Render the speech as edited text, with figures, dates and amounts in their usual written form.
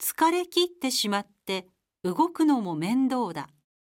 疲れ切ってしまって動くのも面倒だ。